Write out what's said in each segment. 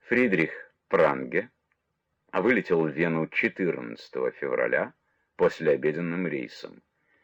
Фридрих Пранге вылетел в Вену 14 февраля послеобеденным рейсом.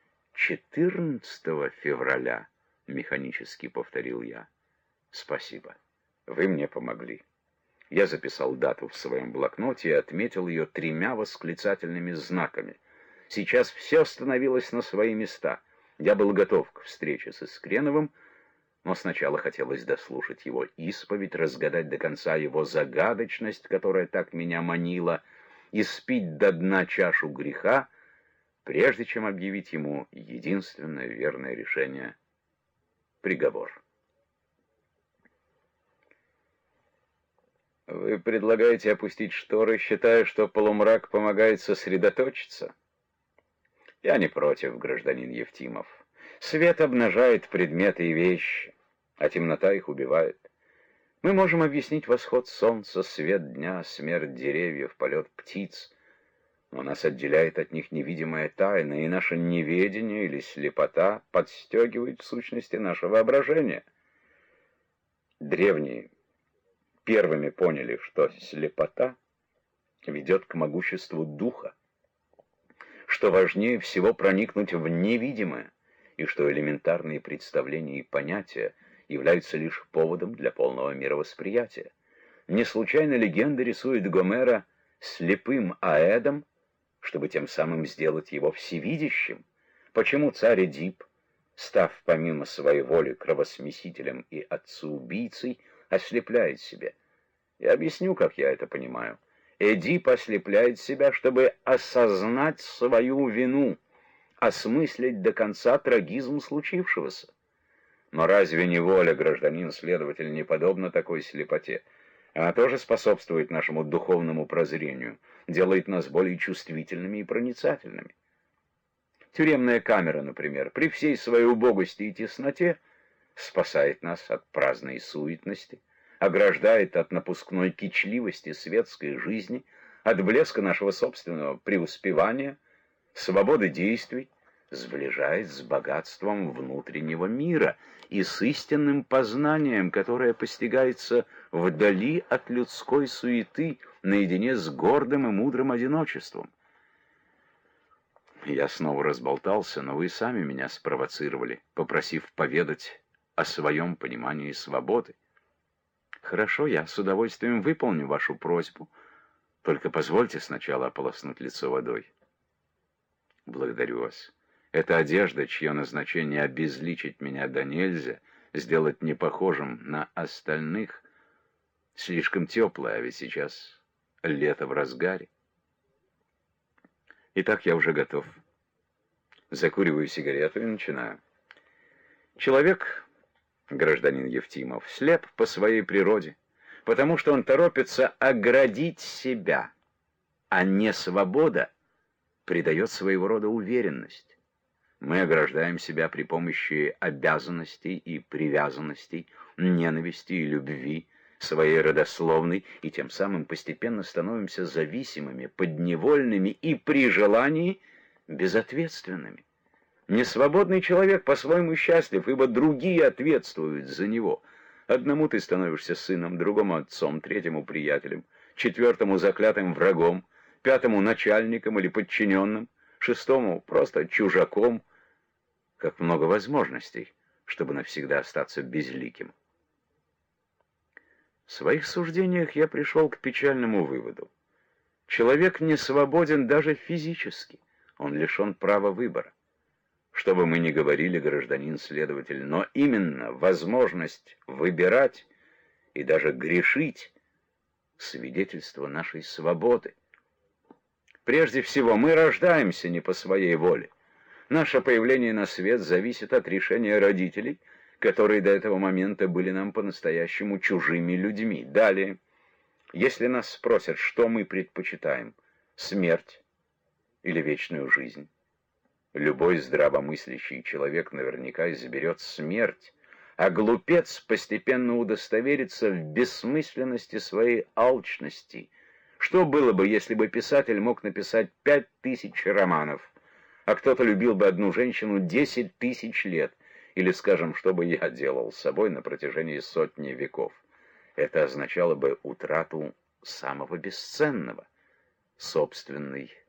14 февраля, механически повторил я. Спасибо, вы мне помогли. Я записал дату в своем блокноте и отметил ее 3 восклицательными знаками. Сейчас все становилось на свои места. Я был готов к встрече с Искреновым, но сначала хотелось дослушать его исповедь, разгадать до конца его загадочность, которая так меня манила, и спить до дна чашу греха, прежде чем объявить ему единственное верное решение — приговор. Вы предлагаете опустить шторы, считая, что полумрак помогает сосредоточиться? Я не против, гражданин Евтимов. Свет обнажает предметы и вещи, а темнота их убивает. Мы можем объяснить восход солнца, свет дня, смерть деревьев, полет птиц, но нас отделяет от них невидимая тайна, и наше неведение или слепота подстегивает в сущности наше воображение. Древние первыми поняли, что слепота ведет к могуществу духа, что важнее всего проникнуть в невидимое, и что элементарные представления и понятия являются лишь поводом для полного мировосприятия. Не случайно легенда рисует Гомера слепым Аэдом, чтобы тем самым сделать его всевидящим. Почему царь Эдип, став помимо своей воли кровосмесителем и отцеубийцей, ослепляет себя? Я объясню, как я это понимаю. Эдип ослепляет себя, чтобы осознать свою вину, осмыслить до конца трагизм случившегося. Но разве не воля, гражданин-следователь, не подобна такой слепоте? Она тоже способствует нашему духовному прозрению, делает нас более чувствительными и проницательными. Тюремная камера, например, при всей своей убогости и тесноте спасает нас от праздной суетности, ограждает от напускной кичливости светской жизни, от блеска нашего собственного преуспевания, свободы действий, сближает с богатством внутреннего мира и с истинным познанием, которое постигается вдали от людской суеты, наедине с гордым и мудрым одиночеством. Я снова разболтался, но вы сами меня спровоцировали, попросив поведать о своем понимании свободы. Хорошо, я с удовольствием выполню вашу просьбу, только позвольте сначала ополоснуть лицо водой. Благодарю вас. Эта одежда, чье назначение обезличить меня до нельзя, сделать непохожим на остальных, слишком теплая, а ведь сейчас лето в разгаре. Итак, я уже готов. Закуриваю сигарету и начинаю. Человек, гражданин Евтимов, слеп по своей природе, потому что он торопится оградить себя, а не свобода придает своего рода уверенность. Мы ограждаем себя при помощи обязанностей и привязанностей, ненависти и любви, своей родословной, и тем самым постепенно становимся зависимыми, подневольными и при желании безответственными. Несвободный человек по-своему счастлив, ибо другие ответствуют за него. Одному ты становишься сыном, другому отцом, третьему приятелем, четвертому заклятым врагом, пятому начальником или подчиненным, шестому просто чужаком. Как много возможностей, чтобы навсегда остаться безликим. В своих суждениях я пришел к печальному выводу. Человек не свободен даже физически, он лишен права выбора. Что бы мы ни говорили, гражданин-следователь, но именно возможность выбирать и даже грешить — свидетельство нашей свободы. Прежде всего, мы рождаемся не по своей воле. Наше появление на свет зависит от решения родителей, которые до этого момента были нам по-настоящему чужими людьми. Далее, если нас спросят, что мы предпочитаем, смерть или вечную жизнь, любой здравомыслящий человек наверняка изберет смерть, а глупец постепенно удостоверится в бессмысленности своей алчности. Что было бы, если бы писатель мог написать 5000 романов, а кто-то любил бы одну женщину 10 000 лет? Или, скажем, что бы я делал с собой на протяжении сотни веков? Это означало бы утрату самого бесценного — собственной